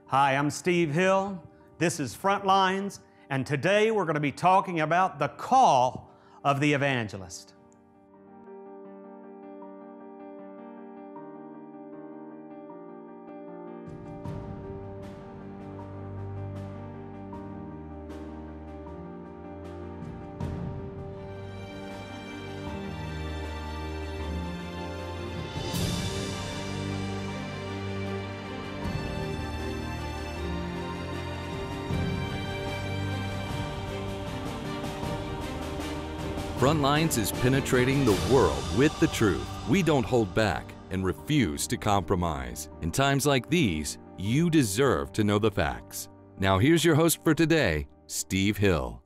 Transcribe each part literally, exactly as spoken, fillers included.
Hi, I'm Steve Hill. This is Frontlines, and today we're going to be talking about the call of the evangelist. Frontlines is penetrating the world with the truth. We don't hold back and refuse to compromise. In times like these, you deserve to know the facts. Now here's your host for today, Steve Hill.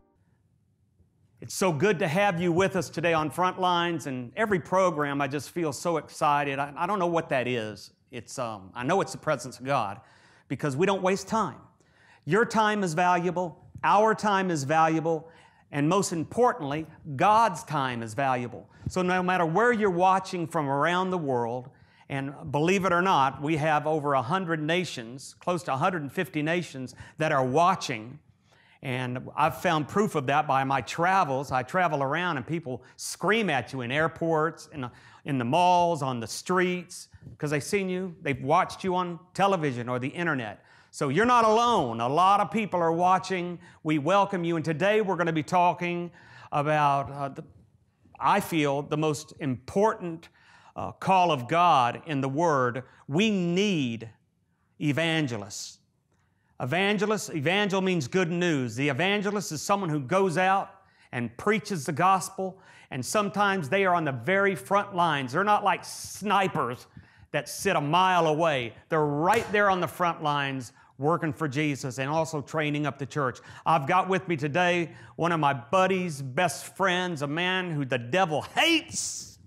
It's so good to have you with us today on Frontlines, and every program I just feel so excited. I, I don't know what that is. It's, um, I know it's the presence of God, because we don't waste time. Your time is valuable, our time is valuable, and most importantly, God's time is valuable. So no matter where you're watching from around the world, and believe it or not, we have over one hundred nations, close to one hundred fifty nations that are watching. And I've found proof of that by my travels. I travel around and people scream at you in airports, in the, in the malls, on the streets, because they've seen you, they've watched you on television or the internet. So you're not alone. A lot of people are watching. We welcome you. And today we're going to be talking about, uh, the, I feel, the most important uh, call of God in the Word. We need evangelists. Evangelists, evangel means good news. The evangelist is someone who goes out and preaches the gospel, and sometimes they are on the very front lines. They're not like snipers that sit a mile away. They're right there on the front lines working for Jesus and also training up the church. I've got with me today one of my buddies, best friends, a man who the devil hates.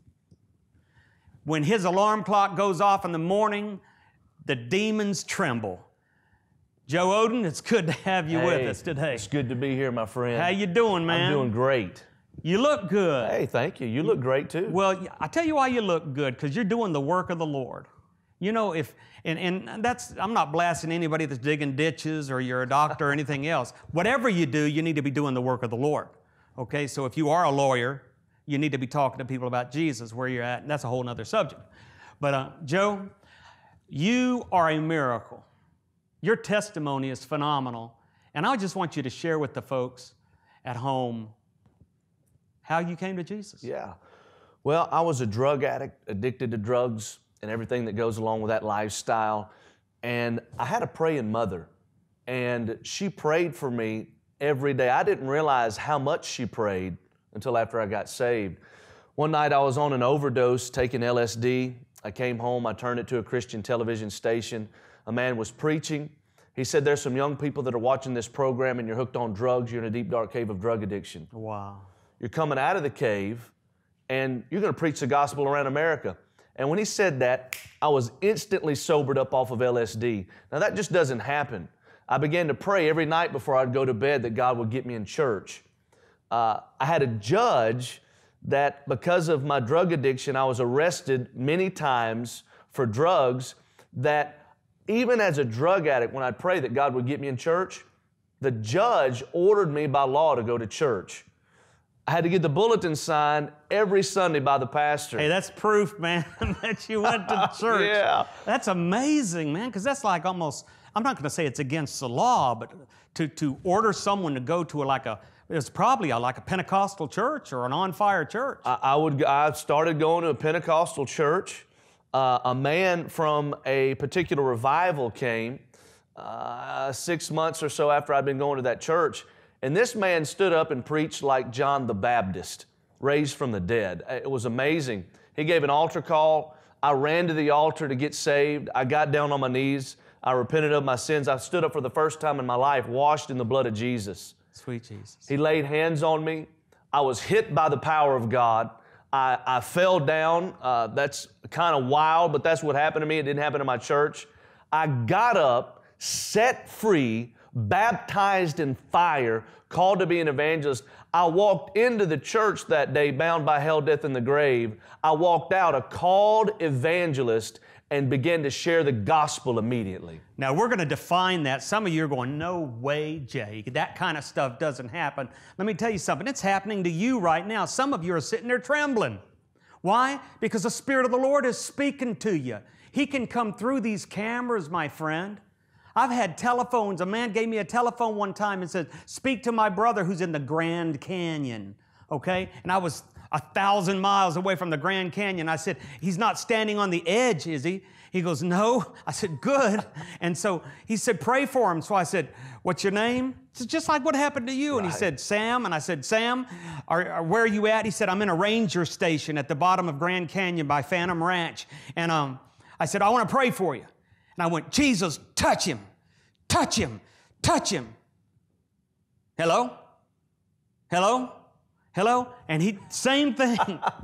When his alarm clock goes off in the morning, the demons tremble. Joe Oden, it's good to have you hey, with us today. It's good to be here, my friend. How you doing, man? I'm doing great. You look good. Hey, thank you. You look great, too. Well, I tell you why you look good, because you're doing the work of the Lord. You know, if, and, and that's, I'm not blasting anybody that's digging ditches or you're a doctor or anything else. Whatever you do, you need to be doing the work of the Lord. Okay, so if you are a lawyer, you need to be talking to people about Jesus, where you're at, and that's a whole other subject. But uh, Joe, you are a miracle. Your testimony is phenomenal, and I just want you to share with the folks at home how you came to Jesus. Yeah. Well, I was a drug addict, addicted to drugs and everything that goes along with that lifestyle. And I had a praying mother, and she prayed for me every day. I didn't realize how much she prayed until after I got saved. One night I was on an overdose taking L S D. I came home, I turned it to a Christian television station. A man was preaching. He said, there's some young people that are watching this program and you're hooked on drugs. You're in a deep, dark cave of drug addiction. Wow. You're coming out of the cave and you're going to preach the gospel around America. And when he said that, I was instantly sobered up off of L S D. Now that just doesn't happen. I began to pray every night before I'd go to bed that God would get me in church. Uh, I had a judge that because of my drug addiction, I was arrested many times for drugs, that even as a drug addict, when I'd pray that God would get me in church, the judge ordered me by law to go to church. I had to get the bulletin signed every Sunday by the pastor. Hey, that's proof, man, that you went to church. Yeah. That's amazing, man, because that's like almost, I'm not going to say it's against the law, but to, to order someone to go to a, like a, it's probably a, like a Pentecostal church or an on-fire church. I, I, would, I started going to a Pentecostal church. Uh, a man from a particular revival came uh, six months or so after I'd been going to that church. And this man stood up and preached like John the Baptist, raised from the dead. It was amazing. He gave an altar call. I ran to the altar to get saved. I got down on my knees. I repented of my sins. I stood up for the first time in my life, washed in the blood of Jesus. Sweet Jesus. He laid hands on me. I was hit by the power of God. I, I fell down. Uh, that's kind of wild, but that's what happened to me. It didn't happen in my church. I got up, set free, baptized in fire, called to be an evangelist. I walked into the church that day bound by hell, death, and the grave. I walked out a called evangelist, and began to share the gospel immediately. Now, we're going to define that. Some of you are going, no way, Jay. That kind of stuff doesn't happen. Let me tell you something. It's happening to you right now. Some of you are sitting there trembling. Why? Because the Spirit of the Lord is speaking to you. He can come through these cameras, my friend. I've had telephones. A man gave me a telephone one time and said, speak to my brother who's in the Grand Canyon, okay? And I was a thousand miles away from the Grand Canyon. I said, he's not standing on the edge, is he? He goes, no. I said, good. And so he said, pray for him. So I said, what's your name? He said, just like what happened to you. Right. And he said, Sam. And I said, Sam, are, are, where are you at? He said, I'm in a ranger station at the bottom of Grand Canyon by Phantom Ranch. And um, I said, I want to pray for you. And I went, Jesus, touch him, touch him, touch him. Hello? Hello? Hello? And he, same thing,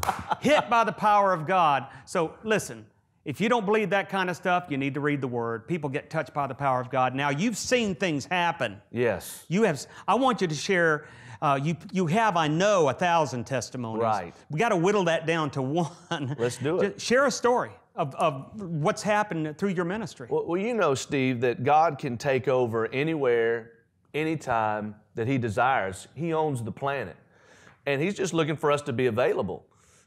hit by the power of God. So listen, if you don't believe that kind of stuff, you need to read the Word. People get touched by the power of God. Now, you've seen things happen. Yes. You have. I want you to share, uh, you, you have, I know, a thousand testimonies. Right. We got to whittle that down to one. Let's do it. Just share a story of, of what's happened through your ministry. Well, well, you know, Steve, that God can take over anywhere, anytime that He desires. He owns the planet. And He's just looking for us to be available.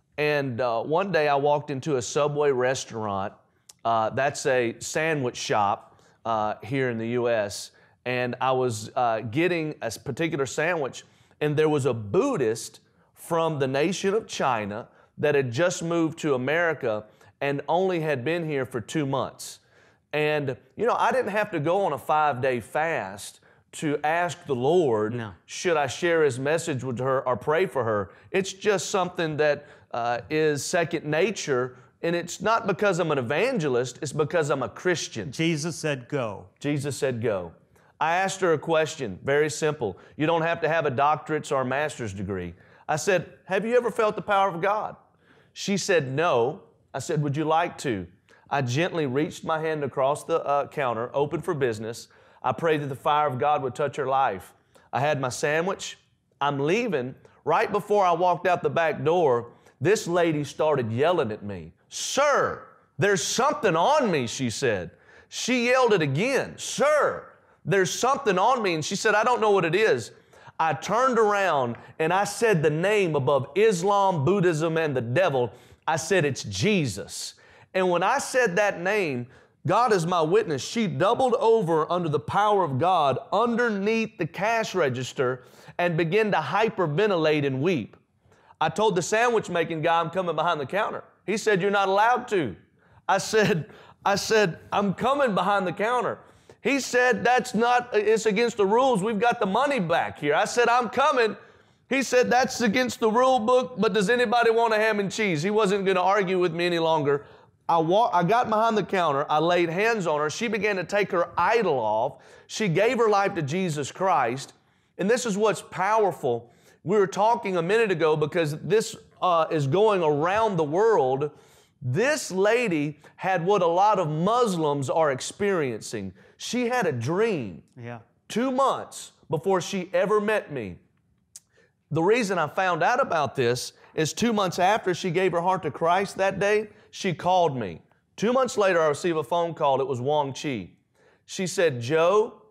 And uh, one day I walked into a Subway restaurant. Uh, that's a sandwich shop uh, here in the U S And I was uh, getting a particular sandwich, and there was a Buddhist from the nation of China that had just moved to America and only had been here for two months. And, you know, I didn't have to go on a five-day fast to ask the Lord, no. should I share His message with her or pray for her? It's just something that uh, is second nature, and it's not because I'm an evangelist, it's because I'm a Christian. Jesus said go. Jesus said go. I asked her a question, very simple. You don't have to have a doctorate or a master's degree. I said, have you ever felt the power of God? She said, no. I said, would you like to? I gently reached my hand across the uh, counter, open for business. I prayed that the fire of God would touch her life. I had my sandwich. I'm leaving. Right before I walked out the back door, this lady started yelling at me. Sir, there's something on me, she said. She yelled it again. Sir, there's something on me. And she said, I don't know what it is. I turned around and I said the name above Islam, Buddhism, and the devil. I said, it's Jesus. And when I said that name, God is my witness, she doubled over under the power of God underneath the cash register and began to hyperventilate and weep. I told the sandwich making guy I'm coming behind the counter. He said, you're not allowed to. I said, I said, I'm coming behind the counter. He said, that's not, it's against the rules. We've got the money back here. I said, I'm coming. He said, that's against the rule book, but does anybody want a ham and cheese? He wasn't going to argue with me any longer. I, walk, I got behind the counter, I laid hands on her, she began to take her idol off, she gave her life to Jesus Christ, and this is what's powerful. We were talking a minute ago because this uh, is going around the world. This lady had what a lot of Muslims are experiencing. She had a dream yeah. two months before she ever met me. The reason I found out about this is two months after she gave her heart to Christ that day, she called me. Two months later, I received a phone call. It was Wong Chi. She said, Joe,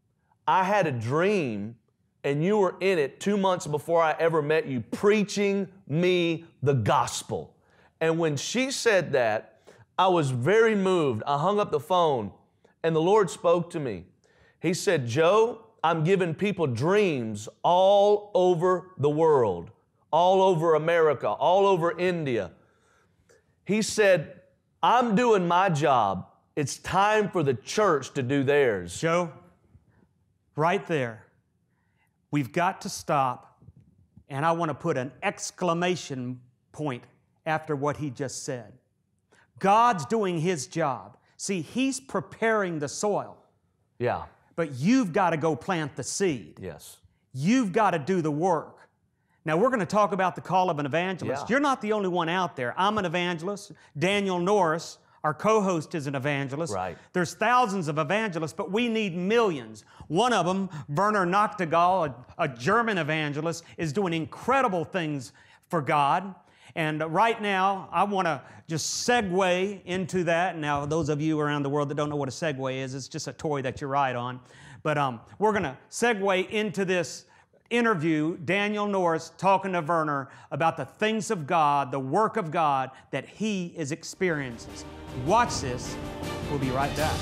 I had a dream and you were in it two months before I ever met you, preaching me the gospel. And when she said that, I was very moved. I hung up the phone and the Lord spoke to me. He said, Joe, I'm giving people dreams all over the world, all over America, all over India. He said, I'm doing my job. It's time for the church to do theirs. Joe, right there, we've got to stop, and I want to put an exclamation point after what he just said. God's doing His job. See, He's preparing the soil. Yeah. But you've got to go plant the seed. Yes. You've got to do the work. Now, we're going to talk about the call of an evangelist. Yeah. You're not the only one out there. I'm an evangelist. Daniel Norris, our co-host, is an evangelist. Right. There's thousands of evangelists, but we need millions. One of them, Werner Nachtigall, a, a German evangelist, is doing incredible things for God. And right now, I want to just segue into that. Now, those of you around the world that don't know what a Segway is, it's just a toy that you ride on. But um, we're going to segue into this interview, Daniel Norris talking to Werner about the things of God, the work of God that he is experiencing. Watch this. We'll be right back.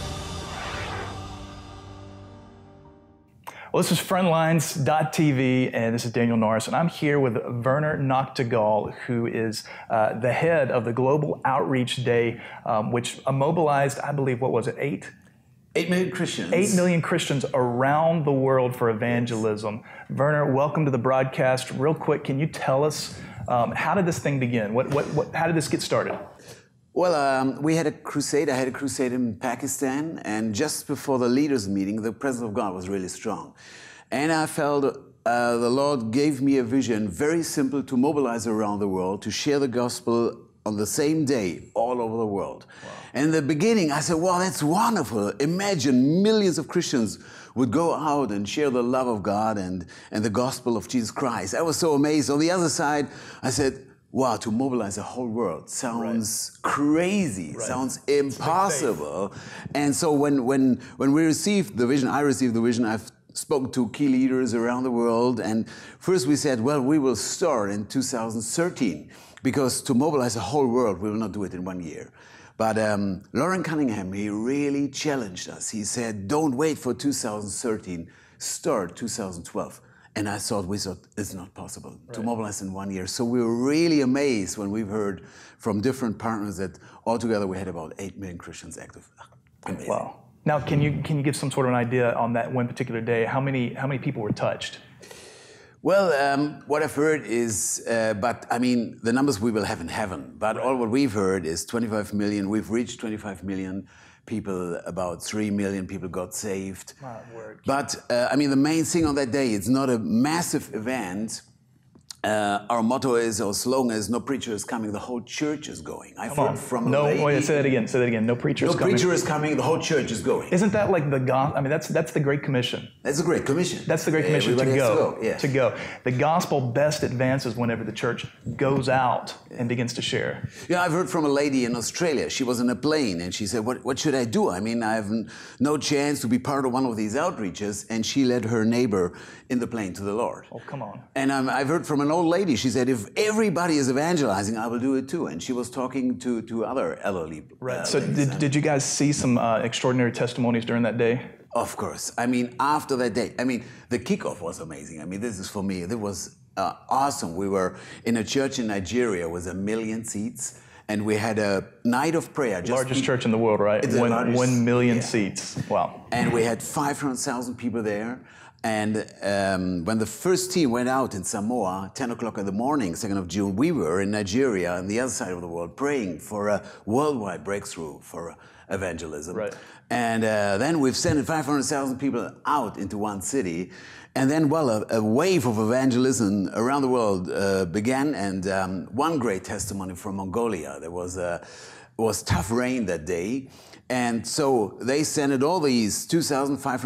Well, this is Frontlines dot T V, and this is Daniel Norris, and I'm here with Werner Nachtigall, who is uh, the head of the Global Outreach Day, um, which mobilized, I believe, what was it, eight? Eight million Christians. Eight million Christians around the world for evangelism. Werner, welcome to the broadcast. Real quick, can you tell us, um, how did this thing begin? What, what, what, how did this get started? Well, um, we had a crusade. I had a crusade in Pakistan, and just before the leaders' meeting, the presence of God was really strong. And I felt uh, the Lord gave me a vision, very simple, to mobilize around the world, to share the gospel on the same day all over the world. Wow. And in the beginning, I said, wow, that's wonderful. Imagine millions of Christians would go out and share the love of God and, and the gospel of Jesus Christ. I was so amazed. On the other side, I said, wow, to mobilize the whole world sounds right. crazy, right. sounds impossible. And so when, when, when we received the vision, I received the vision, I've spoken to key leaders around the world. And first we said, well, we will start in two thousand thirteen, because to mobilize the whole world, we will not do it in one year. But um, Loren Cunningham, he really challenged us. He said, don't wait for two thousand thirteen, start two thousand twelve. And I thought, we thought, it's not possible right. to mobilize in one year. So we were really amazed when we've heard from different partners that altogether we had about eight million Christians active. Amazing. Wow. Now, can you can you give some sort of an idea on that one particular day? How many how many people were touched? Well, um, what I've heard is, uh, but I mean, the numbers we will have in heaven. But right. all what we've heard is twenty-five million. We've reached twenty-five million. People, about three million people got saved. My word. But, uh, I mean, the main thing on that day, it's not a massive event. Uh, our motto is, our slogan is, no preacher is coming, the whole church is going. I've Come heard on. from no, a lady. Wait, say that again, say that again. No preacher is no coming. No preacher is coming, the whole church is going. Isn't that like the gospel? I mean, that's that's the Great Commission. That's the Great Commission. That's the Great Commission Everybody to go, has to go. Yeah. to go. The gospel best advances whenever the church goes out and begins to share. Yeah, I've heard from a lady in Australia. She was in a plane and she said, what, what should I do? I mean, I have no chance to be part of one of these outreaches. And she led her neighbor in the plane to the Lord. Oh, come on. And um, I've heard from an old lady. She said, if everybody is evangelizing, I will do it too. And she was talking to, to other elderly. Right. Uh, so did, did you guys see some uh, extraordinary testimonies during that day? Of course. I mean, after that day, I mean, the kickoff was amazing. I mean, this is for me, it was uh, awesome. We were in a church in Nigeria with a million seats. And we had a night of prayer. Just largest church in the world, right? One, largest, one million yeah. seats. Wow. And we had five hundred thousand people there. And um, when the first team went out in Samoa, ten o'clock in the morning, second of June, we were in Nigeria on the other side of the world praying for a worldwide breakthrough for evangelism. Right. And uh, then we've sent five hundred thousand people out into one city. And then, well, a, a wave of evangelism around the world uh, began. And um, one great testimony from Mongolia. There was a was tough rain that day. And so they sent all these two thousand five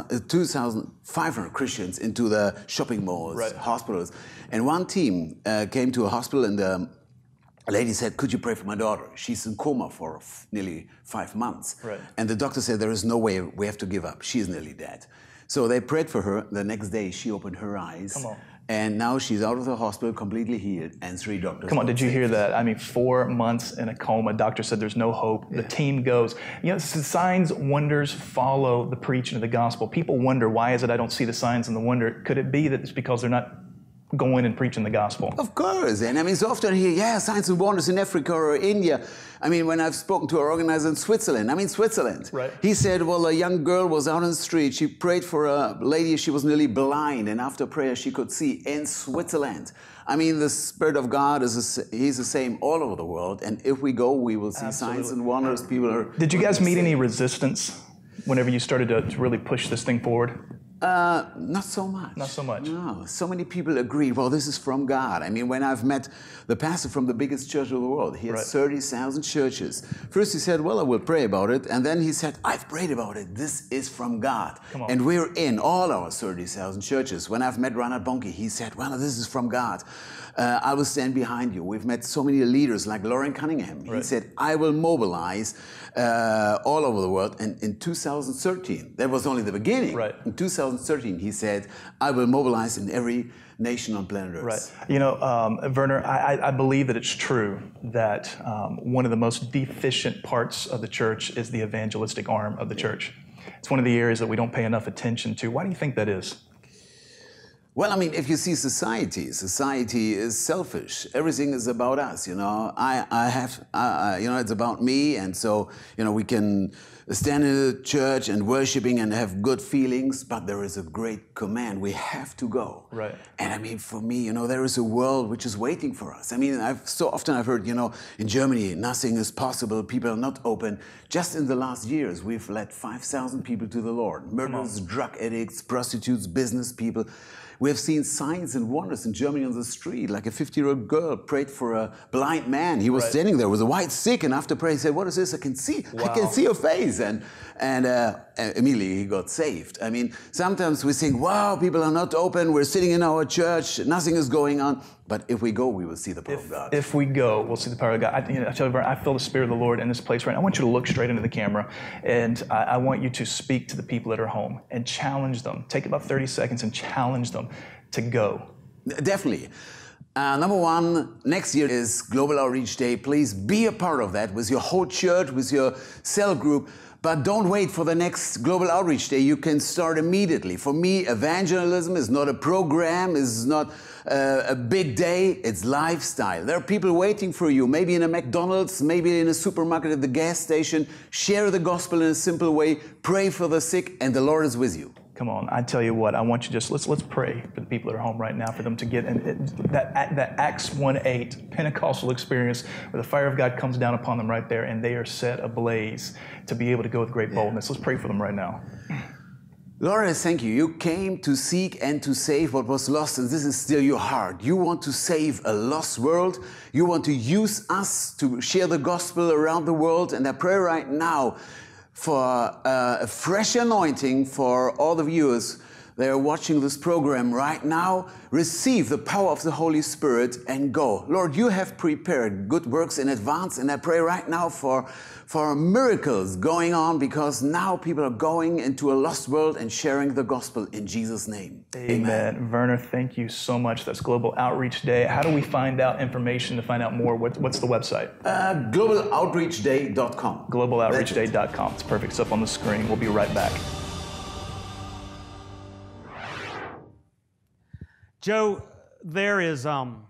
hundred Christians into the shopping malls, right. hospitals. And one team uh, came to a hospital and um, a lady said, could you pray for my daughter? She's in coma for f- nearly five months. Right. And the doctor said, there is no way, we have to give up. She's nearly dead. So they prayed for her. The next day, she opened her eyes. Come on. And now she's out of the hospital, completely healed, and three doctors. Come on, did you saved. hear that? I mean, four months in a coma. Doctor said there's no hope. Yeah. The team goes. You know, signs, wonders follow the preaching of the gospel. People wonder, why is it I don't see the signs and the wonder? Could it be that it's because they're not going and preaching the gospel? Of course. And I mean, so often I hear, yeah, signs and wonders in Africa or India. I mean, when I've spoken to our organizer in Switzerland, I mean, Switzerland. Right. He said, well, a young girl was out on the street. She prayed for a lady. She was nearly blind. And after prayer, she could see in Switzerland. I mean, the Spirit of God, is a, He's the same all over the world. And if we go, we will see Absolutely. signs and wonders. People are... Did you guys meet any resistance whenever you started to, to really push this thing forward? Uh, not so much. Not so much. No, so many people agree, well, this is from God. I mean, when I've met the pastor from the biggest church of the world, he has Right. thirty thousand churches. First he said, well, I will pray about it. And then he said, I've prayed about it. This is from God. Come on. And we're in all our thirty thousand churches. When I've met Reinhard Bonnke, he said, well, this is from God. Uh, I will stand behind you. We've met so many leaders like Lauren Cunningham. He Right. said, I will mobilize uh, all over the world. And in two thousand thirteen, that was only the beginning. Right. In two thousand thirteen, he said, I will mobilize in every nation on planet Earth. Right. You know, um, Werner, I, I- I believe that it's true that um, one of the most deficient parts of the church is the evangelistic arm of the church. It's one of the areas that we don't pay enough attention to. Why do you think that is? Well, I mean, if you see society, society is selfish. Everything is about us, you know. I, I have, uh, you know, it's about me, and so, you know, we can stand in the church and worshiping and have good feelings, but there is a great command. We have to go. Right. And I mean, for me, you know, there is a world which is waiting for us. I mean, I've so often I've heard, you know, in Germany, nothing is possible. People are not open. Just in the last years, we've led five thousand people to the Lord. Murderers, drug addicts, prostitutes, business people. We have seen signs and wonders in Germany on the street, like a fifty-year-old girl prayed for a blind man. He was Right. standing there with a white stick, and after praying, he said, what is this? I can see. I can Wow. see your face. And, and uh, immediately he got saved. I mean, sometimes we think, wow, people are not open. We're sitting in our church. Nothing is going on. But if we go, we will see the power of God. If we go, we'll see the power of God. I, you know, I tell you, Werner, I feel the Spirit of the Lord in this place right now. I want you to look straight into the camera, and I, I want you to speak to the people that are home and challenge them. Take about thirty seconds and challenge them to go. Definitely. Uh, number one, next year is Global Outreach Day. Please be a part of that with your whole church, with your cell group. But don't wait for the next Global Outreach Day. You can start immediately. For me, evangelism is not a program, is not uh, a big day, it's lifestyle. There are people waiting for you, maybe in a McDonald's, maybe in a supermarket, at the gas station. Share the gospel in a simple way, pray for the sick, and the Lord is with you. Come on, I tell you what, I want you just, let's let's pray for the people that are home right now, for them to get and it, that, that Acts one eight Pentecostal experience where the fire of God comes down upon them right there and they are set ablaze to be able to go with great boldness. Let's pray for them right now. Lord, I thank you. You came to seek and to save what was lost, and this is still your heart. You want to save a lost world. You want to use us to share the gospel around the world, and I pray right now for uh, a fresh anointing for all the viewers that are watching this program right now. Receive the power of the Holy Spirit and go. Lord, you have prepared good works in advance, and I pray right now for, for miracles going on, because now people are going into a lost world and sharing the gospel in Jesus' name. Amen. Werner, thank you so much. That's Global Outreach Day. How do we find out information to find out more? What, what's the website? Uh, global outreach day dot com. global outreach day dot com. It's perfect. It's up on the screen. We'll be right back. Joe, there is um,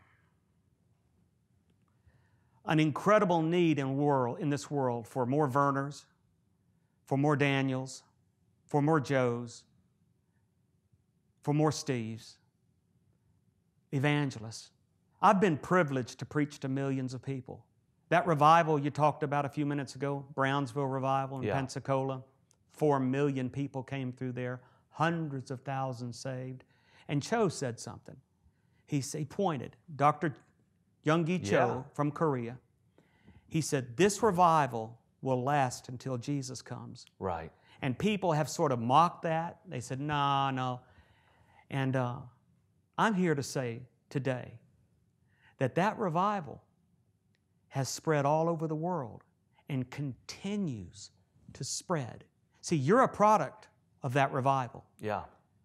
an incredible need in world in this world for more Werners, for more Daniels, for more Joes, for more Steves, evangelists. I've been privileged to preach to millions of people. That revival you talked about a few minutes ago, Brownsville Revival in Yeah. Pensacola, four million people came through there, hundreds of thousands saved. And Cho said something. He, he pointed, Doctor Young-gi Cho Yeah. from Korea. He said, this revival will last until Jesus comes. Right. And people have sort of mocked that. They said, no, no. And uh, I'm here to say today that that revival has spread all over the world and continues to spread. See, you're a product of that revival. Yeah.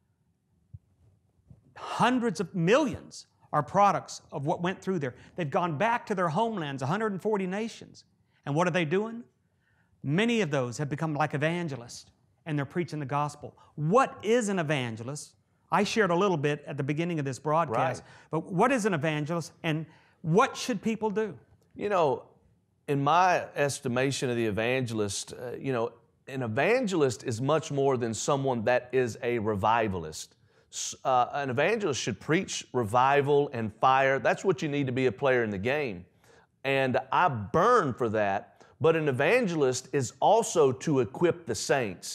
Hundreds of millions are products of what went through there. They've gone back to their homelands, one hundred forty nations. And what are they doing? Many of those have become like evangelists, and they're preaching the gospel. What is an evangelist? I shared a little bit at the beginning of this broadcast, Right. but what is an evangelist, and what should people do? You know, in my estimation of the evangelist, uh, you know, an evangelist is much more than someone that is a revivalist. Uh, an evangelist should preach revival and fire. That's what you need to be a player in the game. And I burn for that. But an evangelist is also to equip the saints.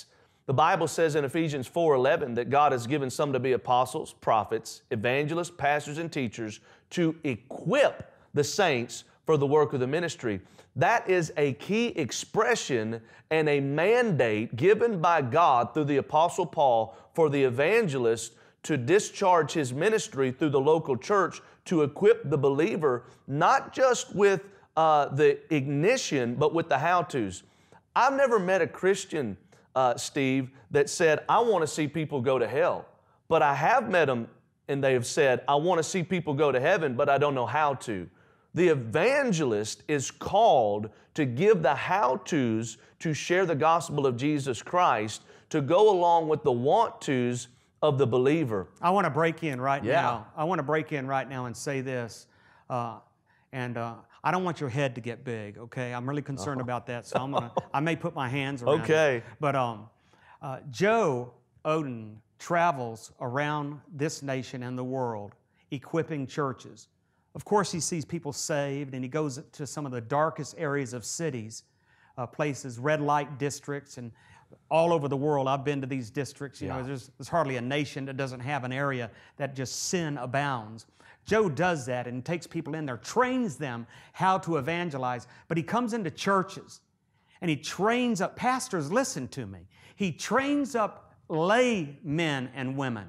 The Bible says in Ephesians four eleven that God has given some to be apostles, prophets, evangelists, pastors, and teachers to equip the saints for the work of the ministry. That is a key expression and a mandate given by God through the Apostle Paul for the evangelist to discharge his ministry through the local church to equip the believer, not just with uh, the ignition, but with the how-tos. I've never met a Christian, uh, Steve, that said, I want to see people go to hell. But I have met them and they have said, I want to see people go to heaven, but I don't know how to. The evangelist is called to give the how-tos to share the gospel of Jesus Christ, to go along with the want-tos of the believer. I want to break in right Yeah. now. I want to break in right now and say this. Uh, and uh, I don't want your head to get big, okay? I'm really concerned Uh-huh. about that, so I'm gonna, I may put my hands around Okay. it. But um, uh, Joe Oden travels around this nation and the world equipping churches. Of course, he sees people saved, and he goes to some of the darkest areas of cities, uh, places, red light districts, and all over the world. I've been to these districts. You Yeah. know, there's, there's hardly a nation that doesn't have an area that just sin abounds. Joe does that and takes people in there, trains them how to evangelize. But he comes into churches and he trains up, pastors, listen to me. He trains up lay men and women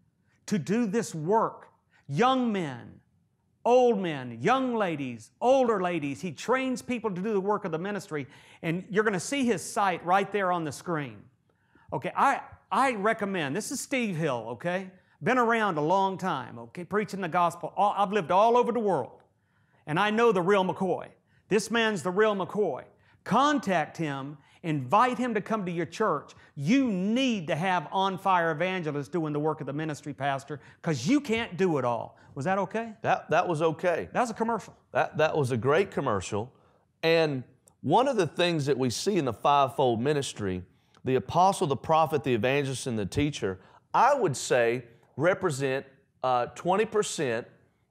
to do this work. Young men, old men, young ladies, older ladies. He trains people to do the work of the ministry, and you're going to see his site right there on the screen. Okay, I, I recommend, this is Steve Hill, okay? Been around a long time, okay, preaching the gospel. All, I've lived all over the world, and I know the real McCoy. This man's the real McCoy. Contact him, invite him to come to your church. You need to have on-fire evangelists doing the work of the ministry, Pastor, because you can't do it all. Was that okay? That, that was okay. That was a commercial. That, that was a great commercial. And one of the things that we see in the fivefold ministry, the apostle, the prophet, the evangelist, and the teacher, I would say represent uh, twenty percent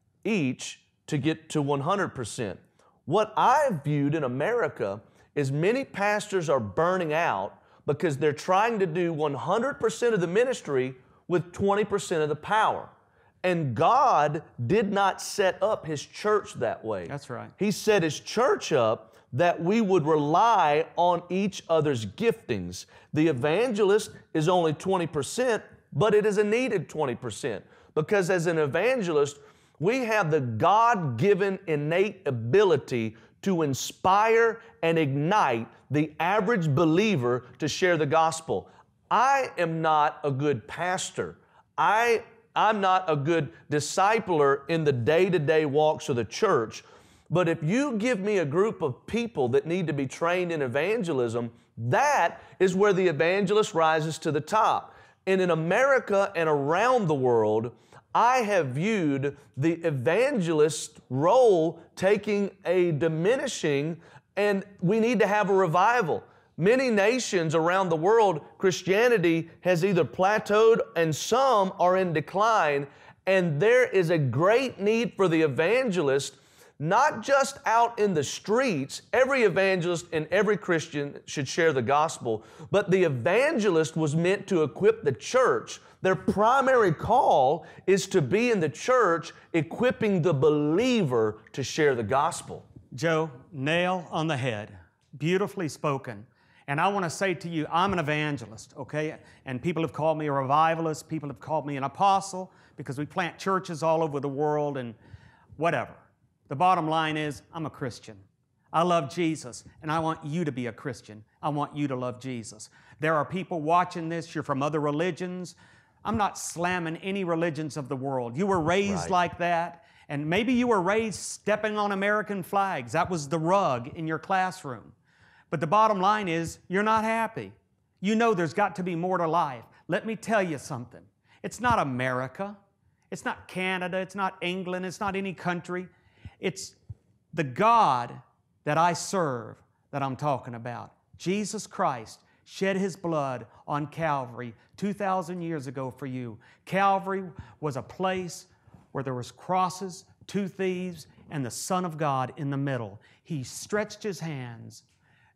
each to get to one hundred percent. What I've viewed in America is many pastors are burning out because they're trying to do one hundred percent of the ministry with twenty percent of the power. And God did not set up His church that way. That's right. He set His church up that we would rely on each other's giftings. The evangelist is only twenty percent, but it is a needed twenty percent. Because as an evangelist, we have the God-given innate ability to inspire and ignite the average believer to share the gospel. I am not a good pastor. I I'm not a good discipler in the day-to-day walks of the church, but if you give me a group of people that need to be trained in evangelism, that is where the evangelist rises to the top. And in America and around the world, I have viewed the evangelist role taking a diminishing, and we need to have a revival. Many nations around the world, Christianity has either plateaued and some are in decline, and there is a great need for the evangelist, not just out in the streets. Every evangelist and every Christian should share the gospel, but the evangelist was meant to equip the church. Their primary call is to be in the church, equipping the believer to share the gospel. Joe, nail on the head. Beautifully spoken. And I want to say to you, I'm an evangelist, okay? And people have called me a revivalist. People have called me an apostle because we plant churches all over the world and whatever. The bottom line is, I'm a Christian. I love Jesus, and I want you to be a Christian. I want you to love Jesus. There are people watching this. You're from other religions. I'm not slamming any religions of the world. You were raised Right. like that, and maybe you were raised stepping on American flags. That was the rug in your classroom. But the bottom line is, you're not happy. You know there's got to be more to life. Let me tell you something. It's not America. It's not Canada. It's not England. It's not any country. It's the God that I serve that I'm talking about. Jesus Christ shed His blood on Calvary two thousand years ago for you. Calvary was a place where there was crosses, two thieves, and the Son of God in the middle. He stretched His hands.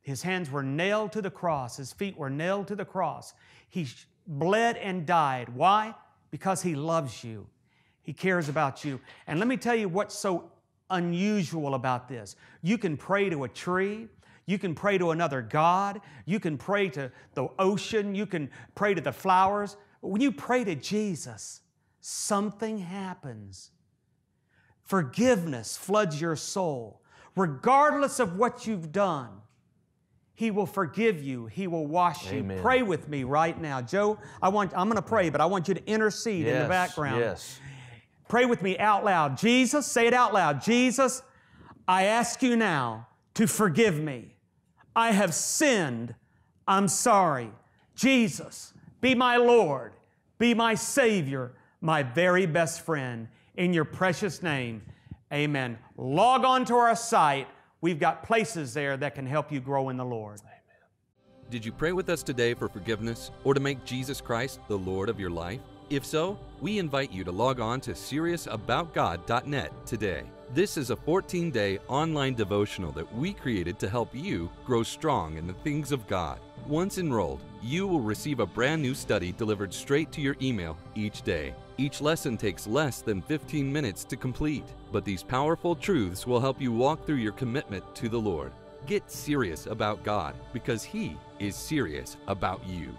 His hands were nailed to the cross. His feet were nailed to the cross. He bled and died. Why? Because He loves you. He cares about you. And let me tell you what's so unusual about this. You can pray to a tree. You can pray to another God. You can pray to the ocean. You can pray to the flowers. But when you pray to Jesus, something happens. Forgiveness floods your soul. Regardless of what you've done, He will forgive you. He will wash Amen. you. Pray with me right now. Joe, I want, I'm going to pray, but I want you to intercede yes, in the background. Yes. Pray with me out loud. Jesus, say it out loud. Jesus, I ask you now to forgive me. I have sinned. I'm sorry. Jesus, be my Lord. Be my Savior, my very best friend. In your precious name, amen. Log on to our site. We've got places there that can help you grow in the Lord. Amen. Did you pray with us today for forgiveness or to make Jesus Christ the Lord of your life? If so, we invite you to log on to Serious About God dot net today. This is a fourteen day online devotional that we created to help you grow strong in the things of God. Once enrolled, you will receive a brand new study delivered straight to your email each day. Each lesson takes less than fifteen minutes to complete, but these powerful truths will help you walk through your commitment to the Lord. Get serious about God because He is serious about you.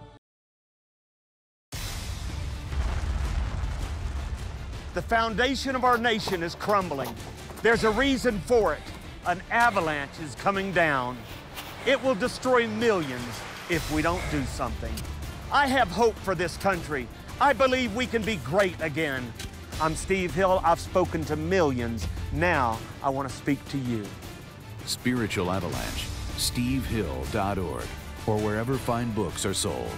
The foundation of our nation is crumbling. There's a reason for it. An avalanche is coming down. It will destroy millions if we don't do something. I have hope for this country. I believe we can be great again. I'm Steve Hill. I've spoken to millions. Now I want to speak to you. Spiritual Avalanche, steve hill dot org, or wherever fine books are sold.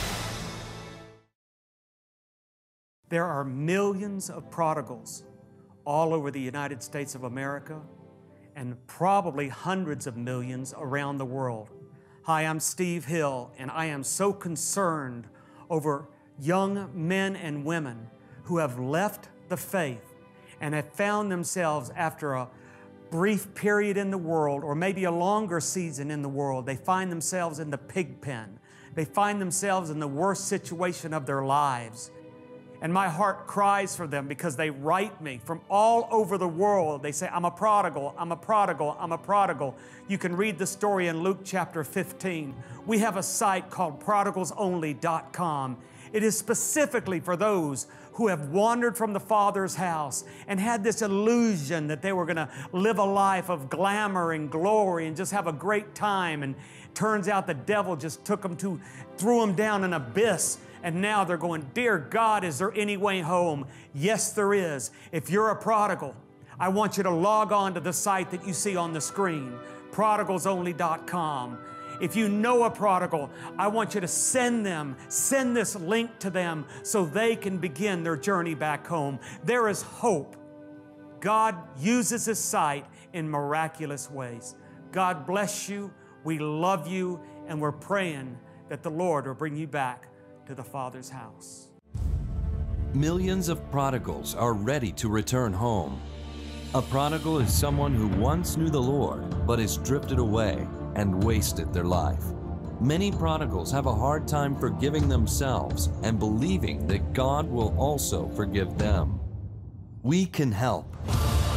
There are millions of prodigals all over the United States of America and probably hundreds of millions around the world. Hi, I'm Steve Hill, and I am so concerned over young men and women who have left the faith and have found themselves after a brief period in the world, or maybe a longer season in the world, they find themselves in the pig pen. They find themselves in the worst situation of their lives. And my heart cries for them because they write me from all over the world. They say, I'm a prodigal, I'm a prodigal, I'm a prodigal. You can read the story in Luke chapter fifteen. We have a site called prodigals only dot com. It is specifically for those who have wandered from the Father's house and had this illusion that they were going to live a life of glamour and glory and just have a great time. And it turns out the devil just took them to, threw them down an abyss. And now they're going, dear God, is there any way home? Yes, there is. If you're a prodigal, I want you to log on to the site that you see on the screen, prodigals only dot com. If you know a prodigal, I want you to send them, send this link to them so they can begin their journey back home. There is hope. God uses this site in miraculous ways. God bless you. We love you, and we're praying that the Lord will bring you back to the Father's house. Millions of prodigals are ready to return home. A prodigal is someone who once knew the Lord, but has drifted away and wasted their life. Many prodigals have a hard time forgiving themselves and believing that God will also forgive them. We can help.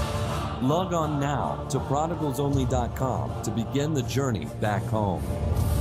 Log on now to prodigals only dot com to begin the journey back home.